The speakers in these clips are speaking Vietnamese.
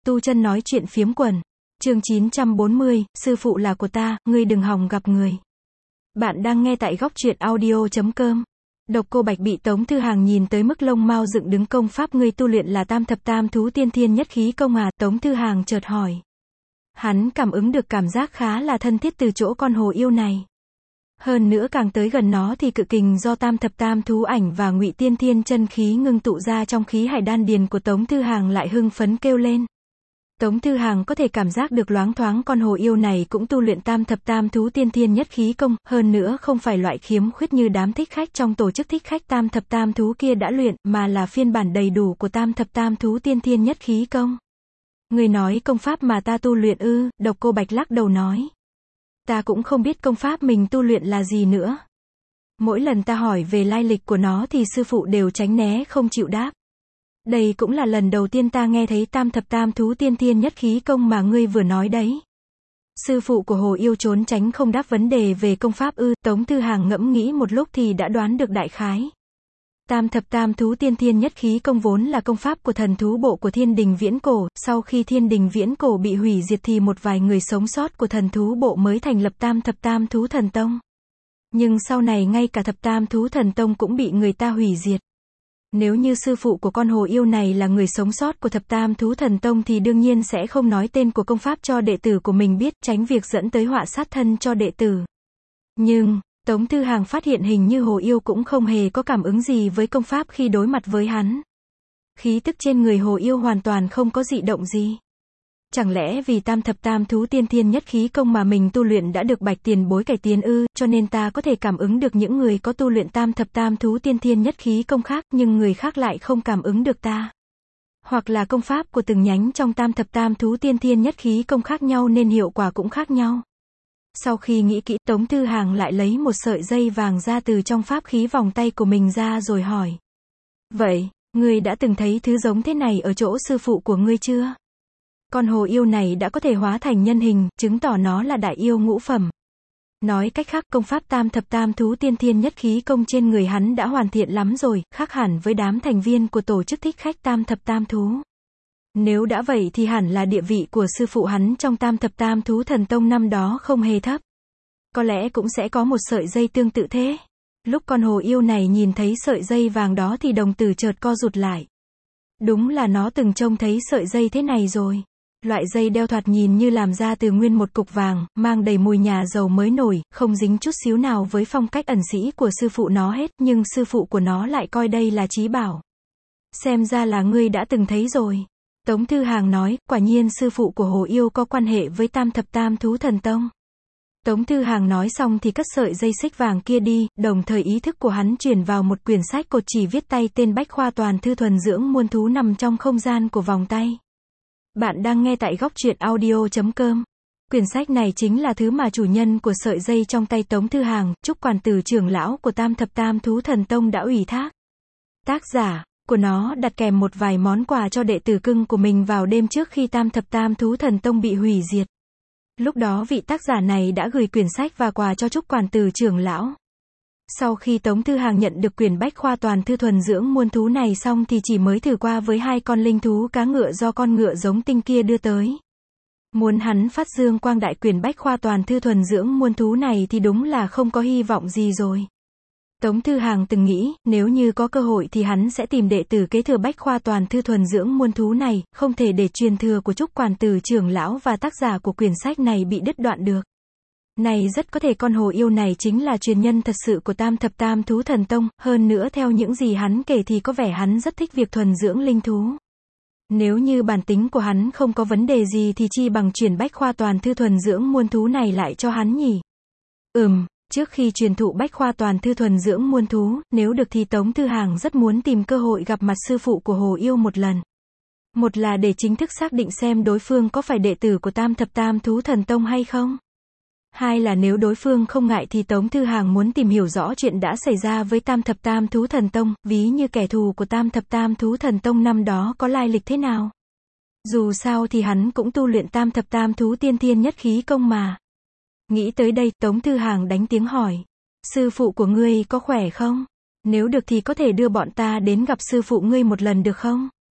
Tu chân nói chuyện phiếm quần. Chương 940, sư phụ là của ta, ngươi đừng hòng gặp người. Bạn đang nghe tại góc truyện audio.com. Độc Cô Bạch bị Tống Thư Hàng nhìn tới mức lông mao dựng đứng. Công pháp ngươi tu luyện là Tam Thập Tam Thú Tiên Thiên Nhất Khí công à? Tống Thư Hàng chợt hỏi. Hắn cảm ứng được cảm giác khá là thân thiết từ chỗ con hồ yêu này. Hơn nữa càng tới gần nó thì cự kình do Tam Thập Tam Thú Ảnh và Ngụy Tiên Thiên chân khí ngưng tụ ra trong khí hải đan điền của Tống Thư Hàng lại hưng phấn kêu lên. Tống Thư Hàng có thể cảm giác được loáng thoáng con hồ yêu này cũng tu luyện Tam Thập Tam Thú Tiên Thiên Nhất Khí công, hơn nữa không phải loại khiếm khuyết như đám thích khách trong tổ chức thích khách Tam Thập Tam Thú kia đã luyện, mà là phiên bản đầy đủ của Tam Thập Tam Thú Tiên Thiên Nhất Khí công. Người nói công pháp mà ta tu luyện ư? Độc Cô Bạch lắc đầu nói. Ta cũng không biết công pháp mình tu luyện là gì nữa. Mỗi lần ta hỏi về lai lịch của nó thì sư phụ đều tránh né không chịu đáp. Đây cũng là lần đầu tiên ta nghe thấy Tam Thập Tam Thú Tiên Thiên Nhất Khí công mà ngươi vừa nói đấy. Sư phụ của hồ yêu trốn tránh không đáp vấn đề về công pháp ư? Tống Thư Hàng ngẫm nghĩ một lúc thì đã đoán được đại khái. Tam Thập Tam Thú Tiên Thiên Nhất Khí công vốn là công pháp của thần thú bộ của Thiên Đình Viễn Cổ, sau khi Thiên Đình Viễn Cổ bị hủy diệt thì một vài người sống sót của thần thú bộ mới thành lập Tam Thập Tam Thú Thần Tông. Nhưng sau này ngay cả Thập Tam Thú Thần Tông cũng bị người ta hủy diệt. Nếu như sư phụ của con hồ yêu này là người sống sót của Thập Tam Thú Thần Tông thì đương nhiên sẽ không nói tên của công pháp cho đệ tử của mình biết, tránh việc dẫn tới họa sát thân cho đệ tử. Nhưng Tống Thư Hàng phát hiện hình như hồ yêu cũng không hề có cảm ứng gì với công pháp khi đối mặt với hắn. Khí tức trên người hồ yêu hoàn toàn không có dị động gì. Chẳng lẽ vì Tam Thập Tam Thú Tiên Thiên Nhất Khí công mà mình tu luyện đã được Bạch tiền bối cải tiến ư? Cho nên ta có thể cảm ứng được những người có tu luyện Tam Thập Tam Thú Tiên Thiên Nhất Khí công khác, nhưng người khác lại không cảm ứng được ta. Hoặc là công pháp của từng nhánh trong Tam Thập Tam Thú Tiên Thiên Nhất Khí công khác nhau nên hiệu quả cũng khác nhau. Sau khi nghĩ kỹ, Tống Thư Hàng lại lấy một sợi dây vàng ra từ trong pháp khí vòng tay của mình ra rồi hỏi. Vậy, ngươi đã từng thấy thứ giống thế này ở chỗ sư phụ của ngươi chưa? Con hồ yêu này đã có thể hóa thành nhân hình, chứng tỏ nó là đại yêu ngũ phẩm. Nói cách khác, công pháp Tam Thập Tam Thú Tiên Thiên Nhất Khí công trên người hắn đã hoàn thiện lắm rồi, khác hẳn với đám thành viên của tổ chức thích khách Tam Thập Tam Thú. Nếu đã vậy thì hẳn là địa vị của sư phụ hắn trong Tam Thập Tam Thú Thần Tông năm đó không hề thấp. Có lẽ cũng sẽ có một sợi dây tương tự thế. Lúc con hồ yêu này nhìn thấy sợi dây vàng đó thì đồng tử chợt co rụt lại. Đúng là nó từng trông thấy sợi dây thế này rồi. Loại dây đeo thoạt nhìn như làm ra từ nguyên một cục vàng, mang đầy mùi nhà dầu mới nổi, không dính chút xíu nào với phong cách ẩn sĩ của sư phụ nó hết, nhưng sư phụ của nó lại coi đây là trí bảo. Xem ra là ngươi đã từng thấy rồi. Tống Thư Hàng nói, quả nhiên sư phụ của hồ yêu có quan hệ với Tam Thập Tam Thú Thần Tông. Tống Thư Hàng nói xong thì cất sợi dây xích vàng kia đi, đồng thời ý thức của hắn chuyển vào một quyển sách cột chỉ viết tay tên Bách Khoa Toàn Thư Thuần Dưỡng Muôn Thú nằm trong không gian của vòng tay. Bạn đang nghe tại góc truyện audio.com. Quyển sách này chính là thứ mà chủ nhân của sợi dây trong tay Tống Thư Hàng, Trúc Quản Tử trưởng lão của Tam Thập Tam Thú Thần Tông đã ủy thác. Tác giả của nó đặt kèm một vài món quà cho đệ tử cưng của mình vào đêm trước khi Tam Thập Tam Thú Thần Tông bị hủy diệt. Lúc đó vị tác giả này đã gửi quyển sách và quà cho Trúc Quản Tử trưởng lão. Sau khi Tống Thư Hàng nhận được quyển Bách Khoa Toàn Thư Thuần Dưỡng Muôn Thú này xong thì chỉ mới thử qua với hai con linh thú cá ngựa do con ngựa giống tinh kia đưa tới. Muốn hắn phát dương quang đại quyển Bách Khoa Toàn Thư Thuần Dưỡng Muôn Thú này thì đúng là không có hy vọng gì rồi. Tống Thư Hàng từng nghĩ, nếu như có cơ hội thì hắn sẽ tìm đệ tử kế thừa Bách Khoa Toàn Thư Thuần Dưỡng Muôn Thú này, không thể để truyền thừa của Trúc Quản Tử trưởng lão và tác giả của quyển sách này bị đứt đoạn được. Này rất có thể con hồ yêu này chính là truyền nhân thật sự của Tam Thập Tam Thú Thần Tông, hơn nữa theo những gì hắn kể thì có vẻ hắn rất thích việc thuần dưỡng linh thú. Nếu như bản tính của hắn không có vấn đề gì thì chi bằng chuyển Bách Khoa Toàn Thư Thuần Dưỡng Muôn Thú này lại cho hắn nhỉ. Trước khi truyền thụ Bách Khoa Toàn Thư Thuần Dưỡng Muôn Thú, nếu được thì Tống Thư Hàng rất muốn tìm cơ hội gặp mặt sư phụ của hồ yêu một lần. Một là để chính thức xác định xem đối phương có phải đệ tử của Tam Thập Tam Thú Thần Tông hay không. Hai là nếu đối phương không ngại thì Tống Thư Hàng muốn tìm hiểu rõ chuyện đã xảy ra với Tam Thập Tam Thú Thần Tông, ví như kẻ thù của Tam Thập Tam Thú Thần Tông năm đó có lai lịch thế nào. Dù sao thì hắn cũng tu luyện Tam Thập Tam Thú Tiên Thiên Nhất Khí công mà. Nghĩ tới đây, Tống Thư Hàng đánh tiếng hỏi. Sư phụ của ngươi có khỏe không? Nếu được thì có thể đưa bọn ta đến gặp sư phụ ngươi một lần được không?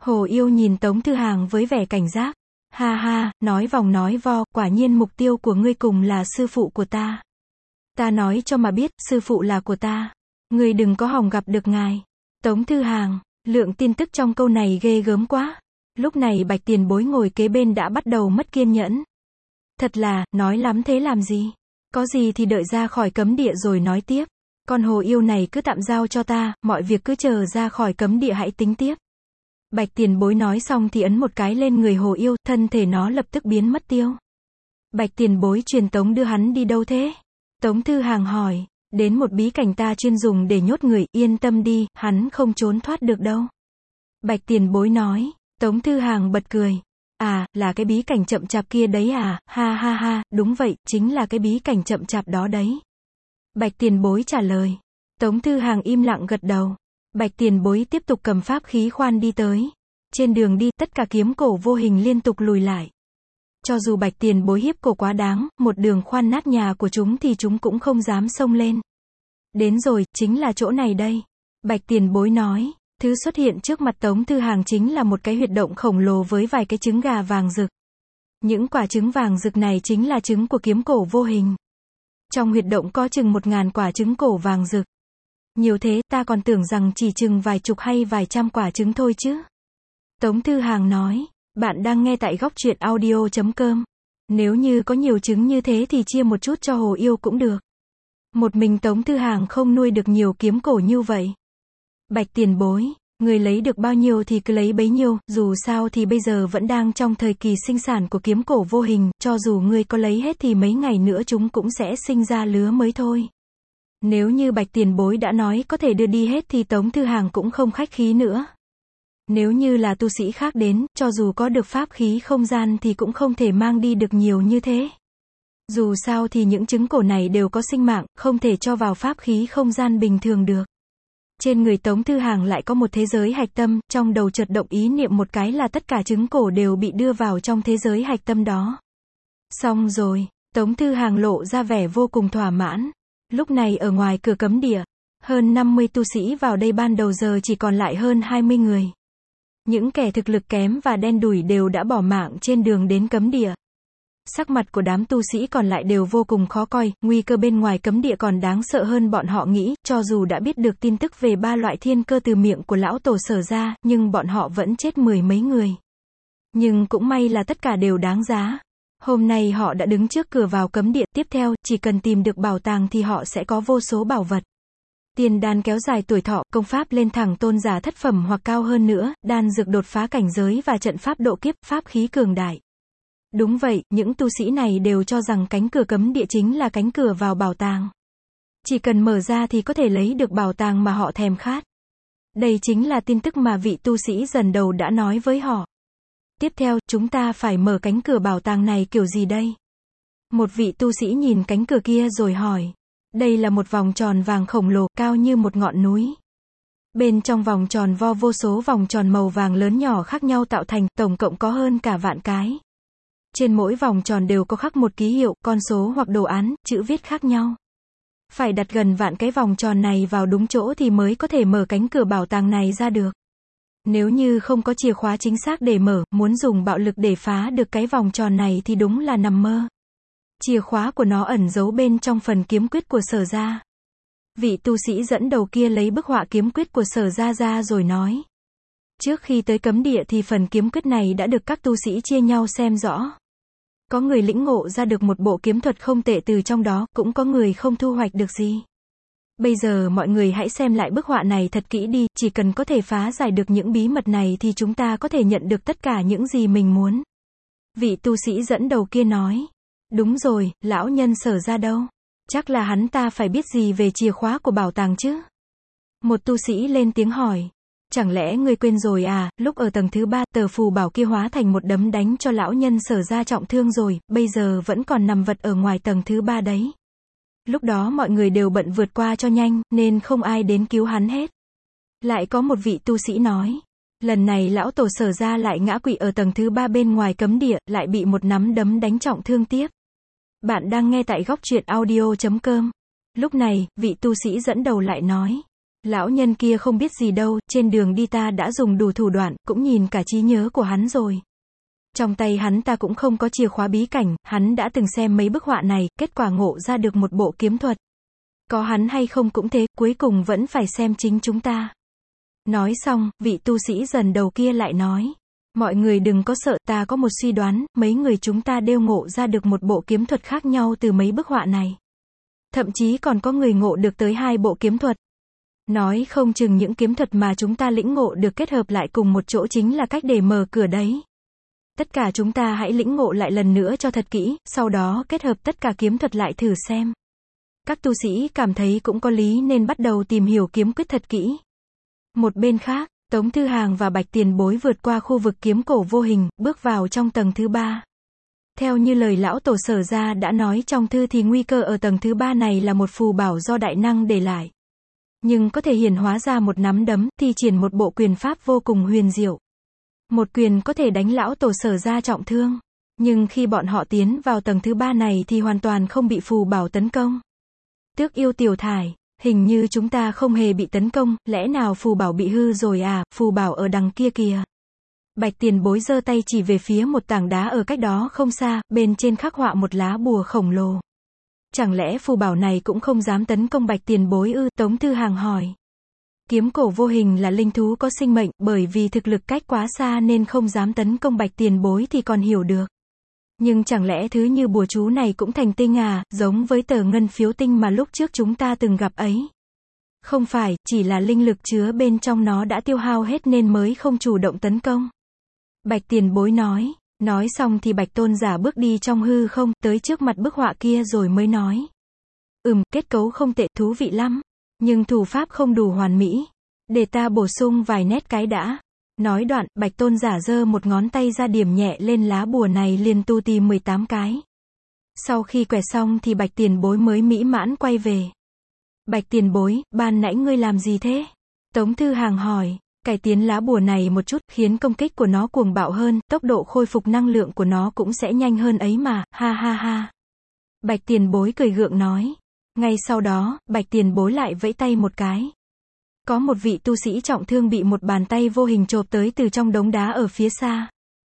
Hồ Yêu nhìn Tống Thư Hàng với vẻ cảnh giác. Ha ha, nói vòng nói vo, quả nhiên mục tiêu của ngươi cùng là sư phụ của ta. Ta nói cho mà biết, sư phụ là của ta. Ngươi đừng có hòng gặp được ngài. Tống Thư Hàng, lượng tin tức trong câu này ghê gớm quá. Lúc này Bạch Tiền Bối ngồi kế bên đã bắt đầu mất kiên nhẫn. Thật là, nói lắm thế làm gì? Có gì thì đợi ra khỏi cấm địa rồi nói tiếp. Con Hồ Yêu này cứ tạm giao cho ta, mọi việc cứ chờ ra khỏi cấm địa hãy tính tiếp. Bạch Tiền Bối nói xong thì ấn một cái lên người Hồ Yêu, thân thể nó lập tức biến mất tiêu. Bạch Tiền Bối truyền tống đưa hắn đi đâu thế? Tống Thư Hàng hỏi. Đến một bí cảnh ta chuyên dùng để nhốt người, yên tâm đi, hắn không trốn thoát được đâu. Bạch Tiền Bối nói. Tống Thư Hàng bật cười. À, là cái bí cảnh chậm chạp kia đấy à, ha ha ha, đúng vậy, chính là cái bí cảnh chậm chạp đó đấy. Bạch Tiền Bối trả lời. Tống Thư Hàng im lặng gật đầu. Bạch Tiền Bối tiếp tục cầm pháp khí khoan đi tới. Trên đường đi, tất cả kiếm cổ vô hình liên tục lùi lại. Cho dù Bạch Tiền Bối hiếp cổ quá đáng, một đường khoan nát nhà của chúng thì chúng cũng không dám xông lên. Đến rồi, chính là chỗ này đây. Bạch Tiền Bối nói. Thứ xuất hiện trước mặt Tống Thư Hàng chính là một cái huyệt động khổng lồ với vài cái trứng gà vàng rực. Những quả trứng vàng rực này chính là trứng của kiếm cổ vô hình. Trong huyệt động có chừng 1000 quả trứng cổ vàng rực. Nhiều thế, ta còn tưởng rằng chỉ chừng vài chục hay vài trăm quả trứng thôi chứ. Tống Thư Hàng nói, bạn đang nghe tại goctruyện.audio.com. Nếu như có nhiều trứng như thế thì chia một chút cho Hồ Yêu cũng được. Một mình Tống Thư Hàng không nuôi được nhiều kiếm cổ như vậy. Bạch Tiền Bối, người lấy được bao nhiêu thì cứ lấy bấy nhiêu, dù sao thì bây giờ vẫn đang trong thời kỳ sinh sản của kiếm cổ vô hình, cho dù ngươi có lấy hết thì mấy ngày nữa chúng cũng sẽ sinh ra lứa mới thôi. Nếu như Bạch Tiền Bối đã nói có thể đưa đi hết thì Tống Thư Hàng cũng không khách khí nữa. Nếu như là tu sĩ khác đến, cho dù có được pháp khí không gian thì cũng không thể mang đi được nhiều như thế. Dù sao thì những trứng cổ này đều có sinh mạng, không thể cho vào pháp khí không gian bình thường được. Trên người Tống Thư Hàng lại có một thế giới hạch tâm, trong đầu chợt động ý niệm một cái là tất cả trứng cổ đều bị đưa vào trong thế giới hạch tâm đó. Xong rồi, Tống Thư Hàng lộ ra vẻ vô cùng thỏa mãn. Lúc này ở ngoài cửa cấm địa, hơn 50 tu sĩ vào đây ban đầu giờ chỉ còn lại hơn 20 người. Những kẻ thực lực kém và đen đủi đều đã bỏ mạng trên đường đến cấm địa. Sắc mặt của đám tu sĩ còn lại đều vô cùng khó coi, nguy cơ bên ngoài cấm địa còn đáng sợ hơn bọn họ nghĩ, cho dù đã biết được tin tức về 3 loại thiên cơ từ miệng của lão tổ Sở ra, nhưng bọn họ vẫn chết 10 mấy người. Nhưng cũng may là tất cả đều đáng giá. Hôm nay họ đã đứng trước cửa vào cấm địa, tiếp theo, chỉ cần tìm được bảo tàng thì họ sẽ có vô số bảo vật. Tiền đan kéo dài tuổi thọ, công pháp lên thẳng tôn giả thất phẩm hoặc cao hơn nữa, đan dược đột phá cảnh giới và trận pháp độ kiếp, pháp khí cường đại. Đúng vậy, những tu sĩ này đều cho rằng cánh cửa cấm địa chính là cánh cửa vào bảo tàng. Chỉ cần mở ra thì có thể lấy được bảo tàng mà họ thèm khát. Đây chính là tin tức mà vị tu sĩ dần đầu đã nói với họ. Tiếp theo, chúng ta phải mở cánh cửa bảo tàng này kiểu gì đây? Một vị tu sĩ nhìn cánh cửa kia rồi hỏi. Đây là một vòng tròn vàng khổng lồ, cao như một ngọn núi. Bên trong vòng tròn vo vô số vòng tròn màu vàng lớn nhỏ khác nhau tạo thành, tổng cộng có hơn cả vạn cái. Trên mỗi vòng tròn đều có khắc một ký hiệu, con số hoặc đồ án, chữ viết khác nhau. Phải đặt gần vạn cái vòng tròn này vào đúng chỗ thì mới có thể mở cánh cửa bảo tàng này ra được. Nếu như không có chìa khóa chính xác để mở, muốn dùng bạo lực để phá được cái vòng tròn này thì đúng là nằm mơ. Chìa khóa của nó ẩn giấu bên trong phần kiếm quyết của Sở ra. Vị tu sĩ dẫn đầu kia lấy bức họa kiếm quyết của Sở ra rồi nói. Trước khi tới cấm địa thì phần kiếm quyết này đã được các tu sĩ chia nhau xem rõ. Có người lĩnh ngộ ra được một bộ kiếm thuật không tệ từ trong đó, cũng có người không thu hoạch được gì. Bây giờ mọi người hãy xem lại bức họa này thật kỹ đi, chỉ cần có thể phá giải được những bí mật này thì chúng ta có thể nhận được tất cả những gì mình muốn. Vị tu sĩ dẫn đầu kia nói. Đúng rồi, lão nhân Sở ra đâu? Chắc là hắn ta phải biết gì về chìa khóa của bảo tàng chứ? Một tu sĩ lên tiếng hỏi. Chẳng lẽ ngươi quên rồi à, lúc ở tầng thứ 3, tờ phù bảo kia hóa thành một đấm đánh cho lão nhân Sở ra trọng thương rồi, bây giờ vẫn còn nằm vật ở ngoài tầng thứ 3 đấy. Lúc đó mọi người đều bận vượt qua cho nhanh, nên không ai đến cứu hắn hết. Lại có một vị tu sĩ nói. Lần này lão tổ Sở ra lại ngã quỵ ở tầng thứ 3 bên ngoài cấm địa, lại bị một nắm đấm đánh trọng thương tiếp. Bạn đang nghe tại goctruyện.audio.com. Lúc này, vị tu sĩ dẫn đầu lại nói. Lão nhân kia không biết gì đâu, trên đường đi ta đã dùng đủ thủ đoạn, cũng nhìn cả trí nhớ của hắn rồi. Trong tay hắn ta cũng không có chìa khóa bí cảnh, hắn đã từng xem mấy bức họa này, kết quả ngộ ra được một bộ kiếm thuật. Có hắn hay không cũng thế, cuối cùng vẫn phải xem chính chúng ta. Nói xong, vị tu sĩ dần đầu kia lại nói. Mọi người đừng có sợ, ta có một suy đoán, mấy người chúng ta đều ngộ ra được một bộ kiếm thuật khác nhau từ mấy bức họa này. Thậm chí còn có người ngộ được tới 2 bộ kiếm thuật. Nói không chừng những kiếm thuật mà chúng ta lĩnh ngộ được kết hợp lại cùng một chỗ chính là cách để mở cửa đấy. Tất cả chúng ta hãy lĩnh ngộ lại lần nữa cho thật kỹ, sau đó kết hợp tất cả kiếm thuật lại thử xem. Các tu sĩ cảm thấy cũng có lý nên bắt đầu tìm hiểu kiếm quyết thật kỹ. Một bên khác, Tống Thư Hàng và Bạch Tiền Bối vượt qua khu vực kiếm cổ vô hình, bước vào trong tầng thứ 3. Theo như lời lão tổ Sở gia đã nói trong thư thì nguy cơ ở tầng thứ 3 này là một phù bảo do đại năng để lại. Nhưng có thể hiển hóa ra một nắm đấm, thi triển một bộ quyền pháp vô cùng huyền diệu. Một quyền có thể đánh lão tổ Sở gia trọng thương. Nhưng khi bọn họ tiến vào tầng thứ 3 này thì hoàn toàn không bị phù bảo tấn công. Tước yêu Tiểu Thải, hình như chúng ta không hề bị tấn công, lẽ nào phù bảo bị hư rồi à, phù bảo ở đằng kia kìa. Bạch Tiền Bối giơ tay chỉ về phía một tảng đá ở cách đó không xa, bên trên khắc họa một lá bùa khổng lồ. Chẳng lẽ phù bảo này cũng không dám tấn công Bạch Tiền Bối ư? Tống Thư Hàng hỏi. Kiếm cổ vô hình là linh thú có sinh mệnh, bởi vì thực lực cách quá xa nên không dám tấn công Bạch Tiền Bối thì còn hiểu được. Nhưng chẳng lẽ thứ như bùa chú này cũng thành tinh à, giống với tờ ngân phiếu tinh mà lúc trước chúng ta từng gặp ấy? Không phải, chỉ là linh lực chứa bên trong nó đã tiêu hao hết nên mới không chủ động tấn công. Bạch Tiền Bối nói. Nói xong thì Bạch Tôn giả bước đi trong hư không, tới trước mặt bức họa kia rồi mới nói. Kết cấu không tệ, thú vị lắm. Nhưng thủ pháp không đủ hoàn mỹ. Để ta bổ sung vài nét cái đã. Nói đoạn, Bạch Tôn giả giơ một ngón tay ra điểm nhẹ lên lá bùa này liền tu tìm 18 cái. Sau khi quẹt xong thì Bạch Tiền Bối mới mỹ mãn quay về. Bạch Tiền Bối, ban nãy ngươi làm gì thế? Tống Thư Hàng hỏi. Cải tiến lá bùa này một chút, khiến công kích của nó cuồng bạo hơn, tốc độ khôi phục năng lượng của nó cũng sẽ nhanh hơn ấy mà, ha ha ha. Bạch Tiền Bối cười gượng nói. Ngay sau đó, Bạch Tiền Bối lại vẫy tay một cái. Có một vị tu sĩ trọng thương bị một bàn tay vô hình chộp tới từ trong đống đá ở phía xa.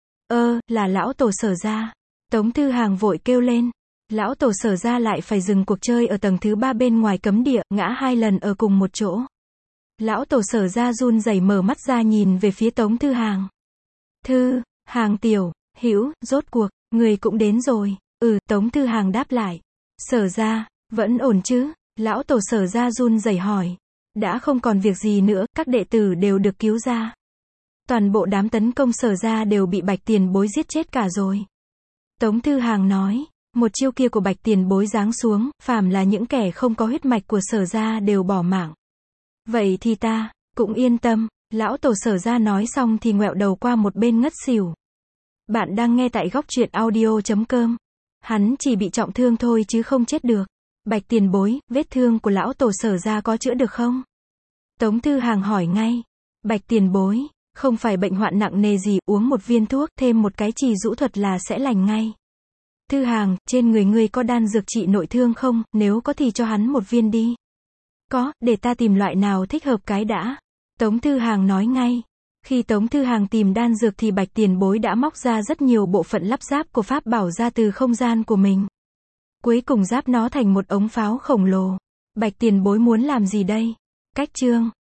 Là lão tổ Sở gia. Tống Thư Hàng vội kêu lên. Lão tổ Sở gia lại phải dừng cuộc chơi ở tầng thứ 3 bên ngoài cấm địa, ngã 2 lần ở cùng một chỗ. Lão tổ Sở gia run rẩy mở mắt ra nhìn về phía Tống Thư Hàng. Thư, Hàng tiểu, hữu, rốt cuộc, người cũng đến rồi. Tống Thư Hàng đáp lại. Sở gia, vẫn ổn chứ? Lão tổ Sở gia run rẩy hỏi. Đã không còn việc gì nữa, các đệ tử đều được cứu ra. Toàn bộ đám tấn công Sở gia đều bị Bạch Tiền Bối giết chết cả rồi. Tống Thư Hàng nói. Một chiêu kia của Bạch Tiền Bối giáng xuống, phàm là những kẻ không có huyết mạch của Sở gia đều bỏ mạng. Vậy thì ta cũng yên tâm. Lão tổ Sở gia nói xong thì ngoẹo đầu qua một bên ngất xỉu. Bạn đang nghe tại góc truyện audio.com. Hắn chỉ bị trọng thương thôi chứ không chết được. Bạch Tiền Bối, vết thương của lão tổ Sở gia có chữa được không? Tống Thư Hàng hỏi ngay. Bạch Tiền Bối, không phải bệnh hoạn nặng nề gì, uống một viên thuốc, thêm một cái chì rũ thuật là sẽ lành ngay. Thư Hàng, trên người ngươi có đan dược trị nội thương không? Nếu có thì cho hắn một viên đi. Có, để ta tìm loại nào thích hợp cái đã. Tống Thư Hàng nói ngay. Khi Tống Thư Hàng tìm đan dược thì Bạch Tiền Bối đã móc ra rất nhiều bộ phận lắp ráp của pháp bảo ra từ không gian của mình. Cuối cùng ráp nó thành một ống pháo khổng lồ. Bạch Tiền Bối muốn làm gì đây? Cách chương.